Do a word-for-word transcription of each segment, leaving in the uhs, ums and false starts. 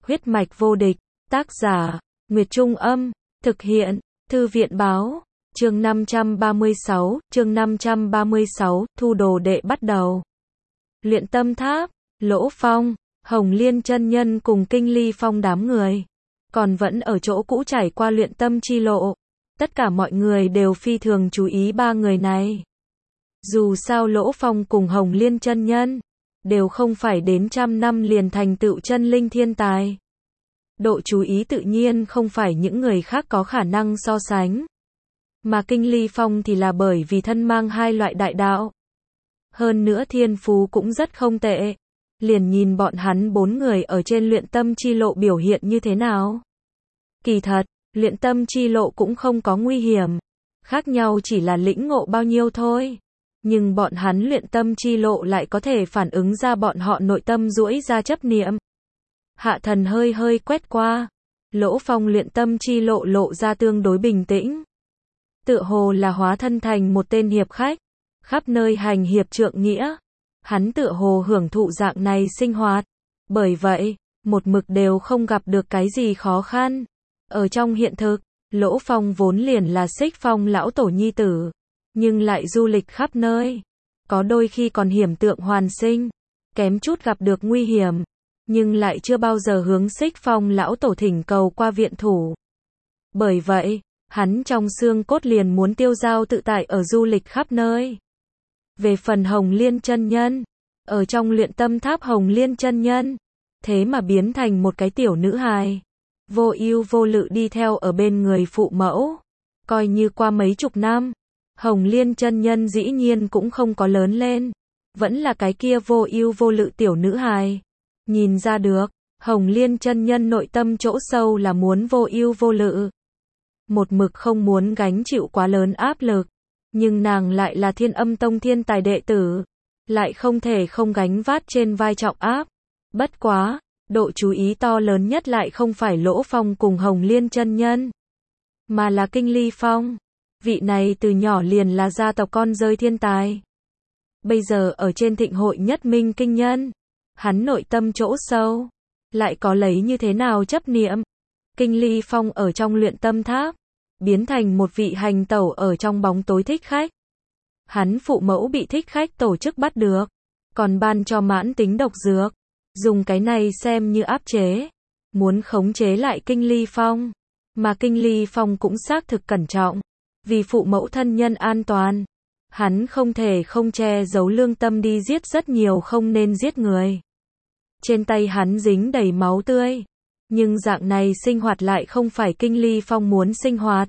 Huyết mạch vô địch, tác giả, Nguyệt Trung Âm, thực hiện, Thư viện Báo, chương năm trăm ba mươi sáu, chương năm trăm ba mươi sáu, thu đồ đệ bắt đầu. Luyện tâm tháp, Lỗ Phong, Hồng Liên chân nhân cùng Kinh Ly Phong đám người, còn vẫn ở chỗ cũ trải qua luyện tâm chi lộ. Tất cả mọi người đều phi thường chú ý ba người này. Dù sao Lỗ Phong cùng Hồng Liên chân nhân đều không phải đến trăm năm liền thành tựu chân linh thiên tài. Độ chú ý tự nhiên không phải những người khác có khả năng so sánh. Mà Kinh Ly Phong thì là bởi vì thân mang hai loại đại đạo. Hơn nữa thiên phú cũng rất không tệ. Liền nhìn bọn hắn bốn người ở trên luyện tâm chi lộ biểu hiện như thế nào. Kỳ thật, luyện tâm chi lộ cũng không có nguy hiểm. Khác nhau chỉ là lĩnh ngộ bao nhiêu thôi. Nhưng bọn hắn luyện tâm chi lộ lại có thể phản ứng ra bọn họ nội tâm duỗi ra chấp niệm. Hạ Thần hơi hơi quét qua. Lỗ Phong luyện tâm chi lộ lộ ra tương đối bình tĩnh. Tựa hồ là hóa thân thành một tên hiệp khách. Khắp nơi hành hiệp trượng nghĩa. Hắn tựa hồ hưởng thụ dạng này sinh hoạt. Bởi vậy, một mực đều không gặp được cái gì khó khăn. Ở trong hiện thực, Lỗ Phong vốn liền là Xích Phong lão tổ nhi tử. Nhưng lại du lịch khắp nơi. Có đôi khi còn hiểm tượng hoàn sinh. Kém chút gặp được nguy hiểm. Nhưng lại chưa bao giờ hướng Xích Phong lão tổ thỉnh cầu qua viện thủ. Bởi vậy, hắn trong xương cốt liền muốn tiêu dao tự tại ở du lịch khắp nơi. Về phần Hồng Liên chân nhân, ở trong luyện tâm tháp Hồng Liên chân nhân, thế mà biến thành một cái tiểu nữ hài. Vô ưu vô lự đi theo ở bên người phụ mẫu. Coi như qua mấy chục năm, Hồng Liên chân nhân dĩ nhiên cũng không có lớn lên. Vẫn là cái kia vô ưu vô lự tiểu nữ hài. Nhìn ra được, Hồng Liên chân nhân nội tâm chỗ sâu là muốn vô ưu vô lự. Một mực không muốn gánh chịu quá lớn áp lực. Nhưng nàng lại là Thiên Âm Tông thiên tài đệ tử. Lại không thể không gánh vác trên vai trọng áp. Bất quá, độ chú ý to lớn nhất lại không phải Lỗ Phong cùng Hồng Liên chân nhân. Mà là Kinh Ly Phong. Vị này từ nhỏ liền là gia tộc con rơi thiên tài. Bây giờ ở trên thịnh hội nhất minh kinh nhân. Hắn nội tâm chỗ sâu. Lại có lấy như thế nào chấp niệm. Kinh Ly Phong ở trong luyện tâm tháp. Biến thành một vị hành tẩu ở trong bóng tối thích khách. Hắn phụ mẫu bị thích khách tổ chức bắt được. Còn ban cho mãn tính độc dược. Dùng cái này xem như áp chế. Muốn khống chế lại Kinh Ly Phong. Mà Kinh Ly Phong cũng xác thực cẩn trọng. Vì phụ mẫu thân nhân an toàn. Hắn không thể không che giấu lương tâm đi giết rất nhiều không nên giết người. Trên tay hắn dính đầy máu tươi. Nhưng dạng này sinh hoạt lại không phải Kinh Ly Phong muốn sinh hoạt.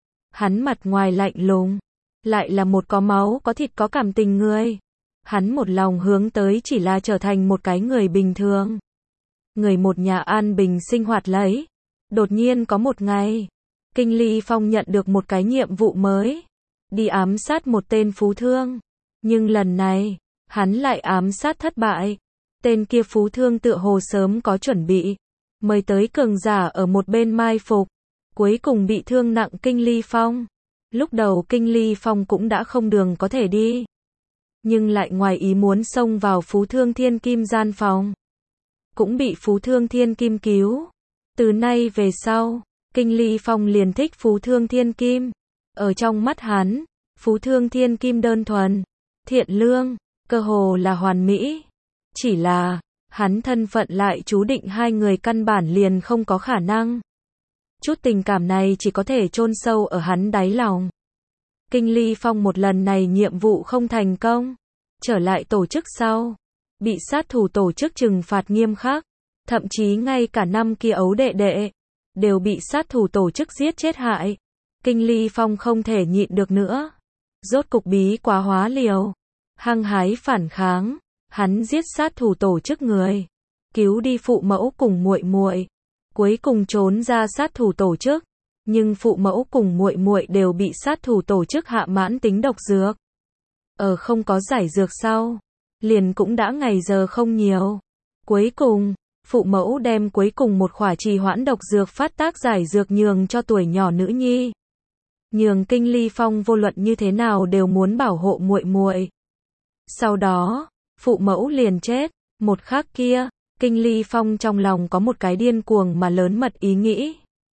Hắn mặt ngoài lạnh lùng. Lại là một có máu có thịt có cảm tình người. Hắn một lòng hướng tới chỉ là trở thành một cái người bình thường. Người một nhà an bình sinh hoạt lấy. Đột nhiên có một ngày. Kinh Ly Phong nhận được một cái nhiệm vụ mới. Đi ám sát một tên phú thương. Nhưng lần này, hắn lại ám sát thất bại. Tên kia phú thương tựa hồ sớm có chuẩn bị. Mời tới cường giả ở một bên mai phục. Cuối cùng bị thương nặng Kinh Ly Phong. Lúc đầu Kinh Ly Phong cũng đã không đường có thể đi. Nhưng lại ngoài ý muốn xông vào phú thương thiên kim gian phòng. Cũng bị phú thương thiên kim cứu. Từ nay về sau, Kinh Ly Phong liền thích phú thương thiên kim. Ở trong mắt hắn, phú thương thiên kim đơn thuần, thiện lương, cơ hồ là hoàn mỹ. Chỉ là, hắn thân phận lại chú định hai người căn bản liền không có khả năng. Chút tình cảm này chỉ có thể chôn sâu ở hắn đáy lòng. Kinh Ly Phong một lần này nhiệm vụ không thành công. Trở lại tổ chức sau. Bị sát thủ tổ chức trừng phạt nghiêm khắc. Thậm chí ngay cả năm kia ấu đệ đệ. Đều bị sát thủ tổ chức giết chết hại. Kinh Ly Phong không thể nhịn được nữa. Rốt cục bí quá hóa liều. Hăng hái phản kháng. Hắn giết sát thủ tổ chức người. Cứu đi phụ mẫu cùng muội muội. Cuối cùng trốn ra sát thủ tổ chức. Nhưng phụ mẫu cùng muội muội đều bị sát thủ tổ chức hạ mãn tính độc dược. Ở không có giải dược sau. Liền cũng đã ngày giờ không nhiều. Cuối cùng, phụ mẫu đem cuối cùng một khỏa trì hoãn độc dược phát tác giải dược nhường cho tuổi nhỏ nữ nhi. Nhường Kinh Ly Phong vô luận như thế nào đều muốn bảo hộ muội muội. Sau đó, phụ mẫu liền chết. Một khắc kia, Kinh Ly Phong trong lòng có một cái điên cuồng mà lớn mật ý nghĩ.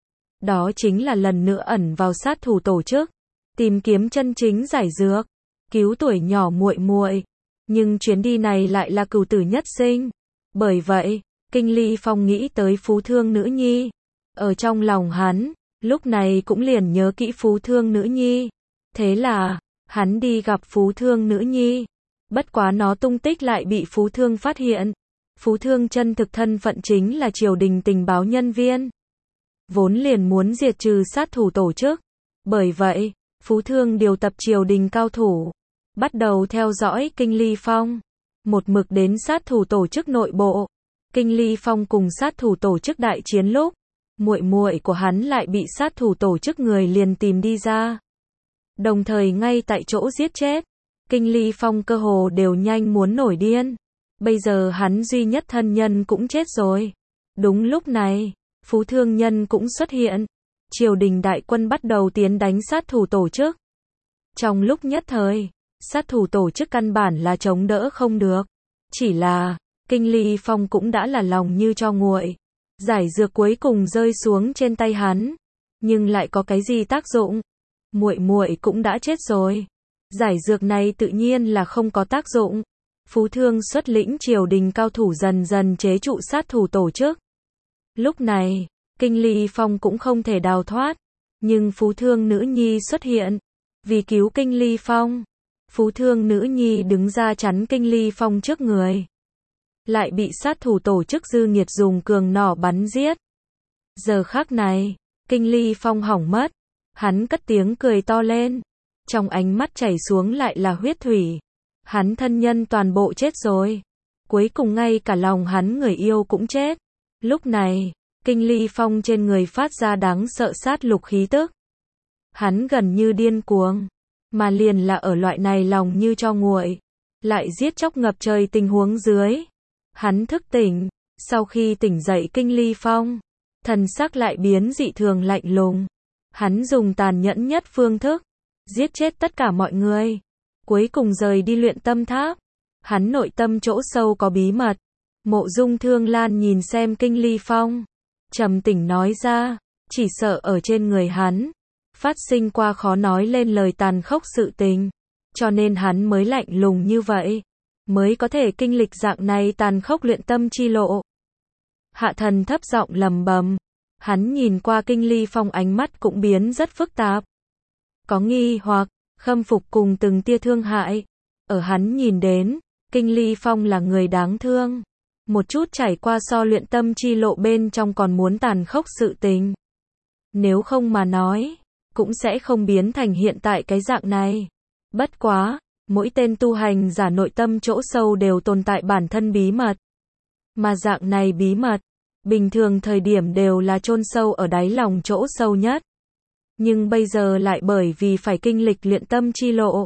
Đó chính là lần nữa ẩn vào sát thủ tổ chức, tìm kiếm chân chính giải dược, cứu tuổi nhỏ muội muội. Nhưng chuyến đi này lại là cửu tử nhất sinh. Bởi vậy, Kinh Ly Phong nghĩ tới phú thương nữ nhi. Ở trong lòng hắn, lúc này cũng liền nhớ kỹ phú thương nữ nhi. Thế là, hắn đi gặp phú thương nữ nhi. Bất quá nó tung tích lại bị phú thương phát hiện. Phú thương chân thực thân phận chính là triều đình tình báo nhân viên. Vốn liền muốn diệt trừ sát thủ tổ chức. Bởi vậy, phú thương điều tập triều đình cao thủ, bắt đầu theo dõi Kinh Ly Phong. Một mực đến sát thủ tổ chức nội bộ. Kinh Ly Phong cùng sát thủ tổ chức đại chiến lúc, muội muội của hắn lại bị sát thủ tổ chức người liền tìm đi ra. Đồng thời ngay tại chỗ giết chết. Kinh Ly Phong cơ hồ đều nhanh muốn nổi điên. Bây giờ hắn duy nhất thân nhân cũng chết rồi. Đúng lúc này, phú thương nhân cũng xuất hiện. Triều đình đại quân bắt đầu tiến đánh sát thủ tổ chức. Trong lúc nhất thời, sát thủ tổ chức căn bản là chống đỡ không được. Chỉ là, Kinh Ly Phong cũng đã là lòng như cho nguội. Giải dược cuối cùng rơi xuống trên tay hắn. Nhưng lại có cái gì tác dụng? Muội muội cũng đã chết rồi. Giải dược này tự nhiên là không có tác dụng. Phú thương xuất lĩnh triều đình cao thủ dần dần chế trụ sát thủ tổ chức. Lúc này, Kinh Ly Phong cũng không thể đào thoát. Nhưng phú thương nữ nhi xuất hiện. Vì cứu Kinh Ly Phong, phú thương nữ nhi đứng ra chắn Kinh Ly Phong trước người. Lại bị sát thủ tổ chức dư nghiệt dùng cường nỏ bắn giết. Giờ khắc này, Kinh Ly Phong hỏng mất. Hắn cất tiếng cười to lên. Trong ánh mắt chảy xuống lại là huyết thủy. Hắn thân nhân toàn bộ chết rồi. Cuối cùng ngay cả lòng hắn người yêu cũng chết. Lúc này, Kinh Ly Phong trên người phát ra đáng sợ sát lục khí tức. Hắn gần như điên cuồng. Mà liền là ở loại này lòng như cho nguội. Lại giết chóc ngập trời tình huống dưới. Hắn thức tỉnh. Sau khi tỉnh dậy Kinh Ly Phong, thần sắc lại biến dị thường lạnh lùng. Hắn dùng tàn nhẫn nhất phương thức, giết chết tất cả mọi người. Cuối cùng rời đi luyện tâm tháp. Hắn nội tâm chỗ sâu có bí mật. Mộ Dung Thương Lan nhìn xem Kinh Ly Phong, trầm tĩnh nói ra, chỉ sợ ở trên người hắn phát sinh qua khó nói lên lời tàn khốc sự tình, cho nên hắn mới lạnh lùng như vậy, mới có thể kinh lịch dạng này tàn khốc luyện tâm chi lộ. Hạ Thần thấp giọng lẩm bẩm, hắn nhìn qua Kinh Ly Phong ánh mắt cũng biến rất phức tạp. Có nghi hoặc, khâm phục cùng từng tia thương hại. Ở hắn nhìn đến, Kinh Ly Phong là người đáng thương. Một chút trải qua so luyện tâm chi lộ bên trong còn muốn tàn khốc sự tình. Nếu không mà nói, cũng sẽ không biến thành hiện tại cái dạng này. Bất quá, mỗi tên tu hành giả nội tâm chỗ sâu đều tồn tại bản thân bí mật. Mà dạng này bí mật, bình thường thời điểm đều là chôn sâu ở đáy lòng chỗ sâu nhất. Nhưng bây giờ lại bởi vì phải kinh lịch luyện tâm chi lộ,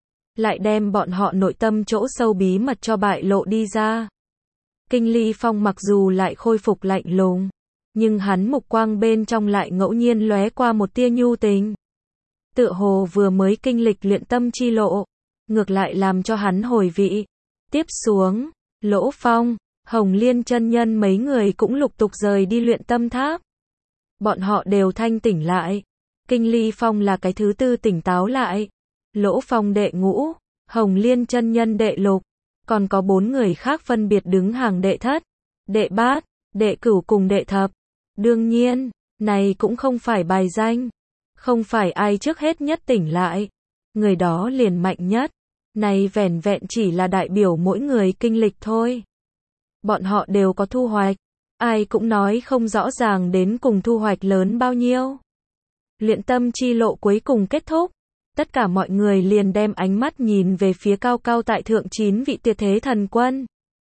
lại đem bọn họ nội tâm chỗ sâu bí mật cho bại lộ đi ra. Kinh Ly Phong mặc dù lại khôi phục lạnh lùng, nhưng hắn mục quang bên trong lại ngẫu nhiên lóe qua một tia nhu tình. Tựa hồ vừa mới kinh lịch luyện tâm chi lộ, ngược lại làm cho hắn hồi vị. Tiếp xuống, Lỗ Phong, Hồng Liên chân nhân mấy người cũng lục tục rời đi luyện tâm tháp. Bọn họ đều thanh tỉnh lại. Kinh Ly Phong là cái thứ tư tỉnh táo lại. Lỗ Phong đệ ngũ, Hồng Liên chân nhân đệ lục, còn có bốn người khác phân biệt đứng hàng đệ thất, đệ bát, đệ cửu cùng đệ thập. Đương nhiên, này cũng không phải bài danh. Không phải ai trước hết nhất tỉnh lại, người đó liền mạnh nhất. Này vẻn vẹn chỉ là đại biểu mỗi người kinh lịch thôi. Bọn họ đều có thu hoạch. Ai cũng nói không rõ ràng đến cùng thu hoạch lớn bao nhiêu. Luyện tâm chi lộ cuối cùng kết thúc. Tất cả mọi người liền đem ánh mắt nhìn về phía cao cao tại thượng chín vị tuyệt thế thần quân.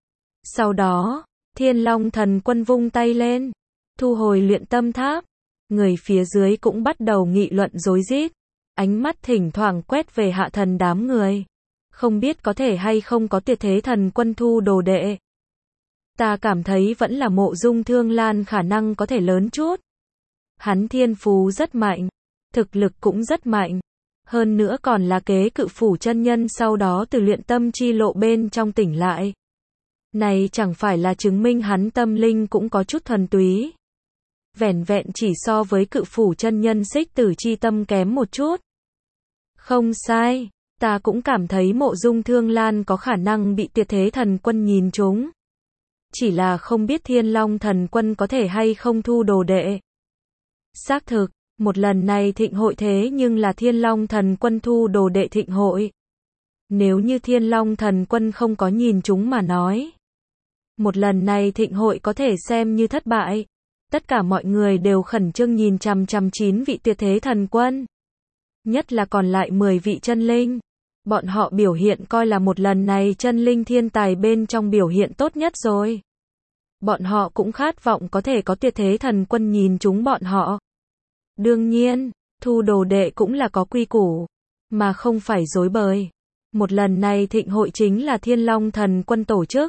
Sau đó, Thiên Long thần quân vung tay lên, thu hồi luyện tâm tháp. Người phía dưới cũng bắt đầu nghị luận rối rít. Ánh mắt thỉnh thoảng quét về Hạ Thần đám người. Không biết có thể hay không có tuyệt thế thần quân thu đồ đệ. Ta cảm thấy vẫn là Mộ Dung Thương Lan khả năng có thể lớn chút. Hắn thiên phú rất mạnh, thực lực cũng rất mạnh. Hơn nữa còn là kế cự phủ chân nhân sau đó từ luyện tâm chi lộ bên trong tỉnh lại. Này chẳng phải là chứng minh hắn tâm linh cũng có chút thuần túy. Vẻn vẹn chỉ so với cự phủ chân nhân Xích Tử chi tâm kém một chút. Không sai, ta cũng cảm thấy Mộ Dung Thương Lan có khả năng bị Tuyệt Thế Thần Quân nhìn trúng. Chỉ là không biết Thiên Long Thần Quân có thể hay không thu đồ đệ. Xác thực, một lần này thịnh hội thế nhưng là Thiên Long Thần Quân thu đồ đệ thịnh hội. Nếu như Thiên Long Thần Quân không có nhìn chúng mà nói, một lần này thịnh hội có thể xem như thất bại. Tất cả mọi người đều khẩn trương nhìn chằm chằm chín vị Tuyệt Thế Thần Quân. Nhất là còn lại mười vị chân linh. Bọn họ biểu hiện coi là một lần này chân linh thiên tài bên trong biểu hiện tốt nhất rồi. Bọn họ cũng khát vọng có thể có Tuyệt Thế Thần Quân nhìn chúng bọn họ. Đương nhiên, thu đồ đệ cũng là có quy củ, mà không phải dối bời. Một lần này thịnh hội chính là Thiên Long Thần Quân tổ chức.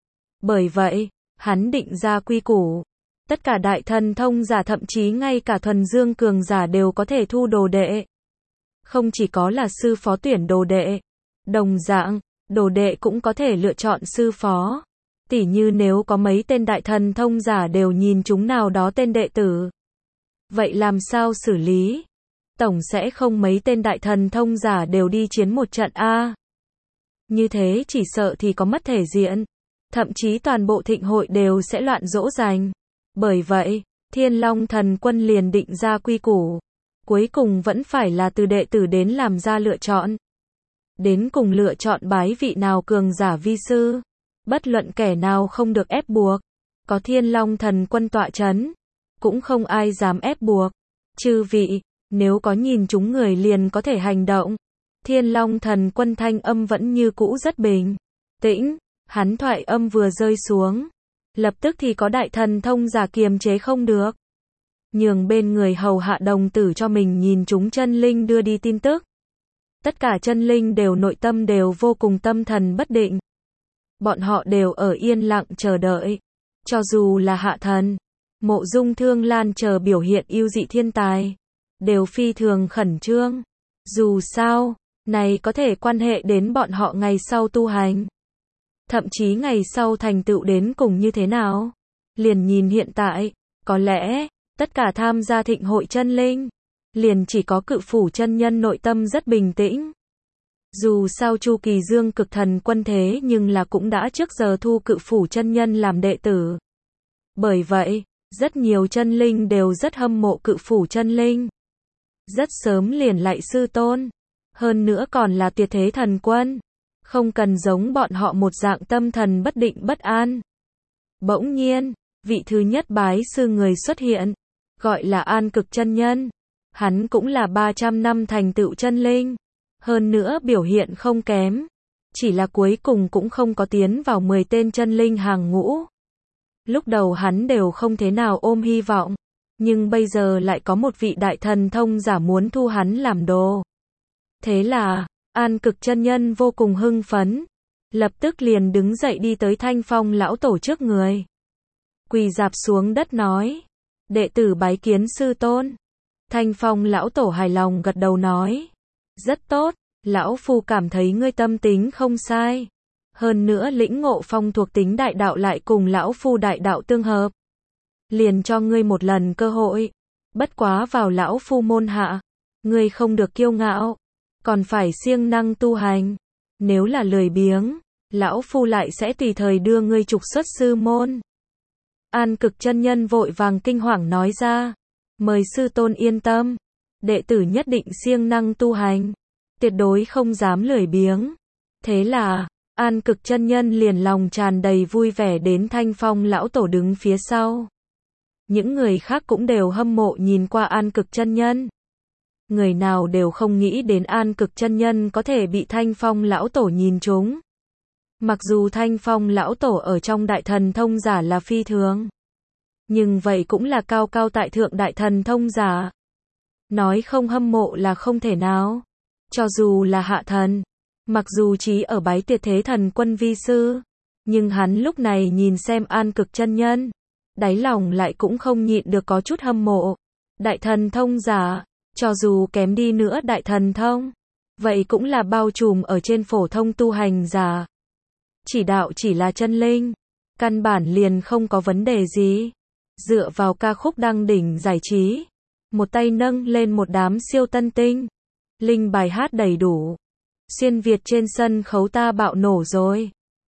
Bởi vậy, hắn định ra quy củ. Tất cả đại thần thông giả thậm chí ngay cả thuần dương cường giả đều có thể thu đồ đệ. Không chỉ có là sư phó tuyển đồ đệ. Đồng dạng, đồ đệ cũng có thể lựa chọn sư phó. Tỉ như nếu có mấy tên đại thần thông giả đều nhìn chúng nào đó tên đệ tử. Vậy làm sao xử lý? Tổng sẽ không mấy tên đại thần thông giả đều đi chiến một trận A. Như thế chỉ sợ thì có mất thể diện. Thậm chí toàn bộ thịnh hội đều sẽ loạn dỗ dành. Bởi vậy, Thiên Long Thần Quân liền định ra quy củ. Cuối cùng vẫn phải là từ đệ tử đến làm ra lựa chọn. Đến cùng lựa chọn bái vị nào cường giả vi sư. Bất luận kẻ nào không được ép buộc. Có Thiên Long Thần Quân tọa chấn. Cũng không ai dám ép buộc. Chư vị, nếu có nhìn chúng người liền có thể hành động. Thiên Long Thần Quân thanh âm vẫn như cũ rất bình tĩnh. Hắn thoại âm vừa rơi xuống. Lập tức thì có đại thần thông giả kiềm chế không được. Nhường bên người hầu hạ đồng tử cho mình nhìn chúng chân linh đưa đi tin tức. Tất cả chân linh đều nội tâm đều vô cùng tâm thần bất định. Bọn họ đều ở yên lặng chờ đợi. Cho dù là hạ thần, Mộ Dung Thương Lan chờ biểu hiện yêu dị thiên tài. Đều phi thường khẩn trương. Dù sao, này có thể quan hệ đến bọn họ ngày sau tu hành. Thậm chí ngày sau thành tựu đến cùng như thế nào. Liền nhìn hiện tại, có lẽ, tất cả tham gia thịnh hội chân linh, liền chỉ có cự phủ chân nhân nội tâm rất bình tĩnh. Dù sao Chu Kỳ Dương cực thần quân thế nhưng là cũng đã trước giờ thu cự phủ chân nhân làm đệ tử. Bởi vậy, rất nhiều chân linh đều rất hâm mộ cự phủ chân linh. Rất sớm liền lại sư tôn. Hơn nữa còn là Tuyệt Thế Thần Quân. Không cần giống bọn họ một dạng tâm thần bất định bất an. Bỗng nhiên, vị thứ nhất bái sư người xuất hiện. Gọi là An Cực chân nhân. Hắn cũng là ba trăm năm thành tựu chân linh. Hơn nữa biểu hiện không kém. Chỉ là cuối cùng cũng không có tiến vào mười tên chân linh hàng ngũ. Lúc đầu hắn đều không thế nào ôm hy vọng. Nhưng bây giờ lại có một vị đại thần thông giả muốn thu hắn làm đồ. Thế là, An Cực chân nhân vô cùng hưng phấn. Lập tức liền đứng dậy đi tới Thanh Phong lão tổ trước người. Quỳ rạp xuống đất nói. Đệ tử bái kiến sư tôn. Thanh Phong lão tổ hài lòng gật đầu nói. Rất tốt, lão phu cảm thấy ngươi tâm tính không sai. Hơn nữa lĩnh ngộ phong thuộc tính đại đạo lại cùng lão phu đại đạo tương hợp. Liền cho ngươi một lần cơ hội. Bất quá vào lão phu môn hạ. Ngươi không được kiêu ngạo. Còn phải siêng năng tu hành. Nếu là lười biếng, lão phu lại sẽ tùy thời đưa ngươi trục xuất sư môn. An Cực chân nhân vội vàng kinh hoàng nói ra. Mời sư tôn yên tâm. Đệ tử nhất định siêng năng tu hành. Tuyệt đối không dám lười biếng. Thế là, An Cực chân nhân liền lòng tràn đầy vui vẻ đến Thanh Phong lão tổ đứng phía sau. Những người khác cũng đều hâm mộ nhìn qua An Cực chân nhân. Người nào đều không nghĩ đến An Cực chân nhân có thể bị Thanh Phong lão tổ nhìn trúng. Mặc dù Thanh Phong lão tổ ở trong đại thần thông giả là phi thường. Nhưng vậy cũng là cao cao tại thượng đại thần thông giả. Nói không hâm mộ là không thể nào. Cho dù là hạ thần. Mặc dù chỉ ở bái Tuyệt Thế Thần Quân vi sư. Nhưng hắn lúc này nhìn xem An Cực chân nhân. Đáy lòng lại cũng không nhịn được có chút hâm mộ. Đại thần thông giả. Cho dù kém đi nữa đại thần thông. Vậy cũng là bao trùm ở trên phổ thông tu hành giả. chỉ đạo chỉ là chân linh, căn bản liền không có vấn đề gì. Dựa vào ca khúc đăng đỉnh giải trí, một tay nâng lên một đám siêu tân tinh, linh bài hát đầy đủ. Xuyên Việt trên sân khấu ta bạo nổ rồi.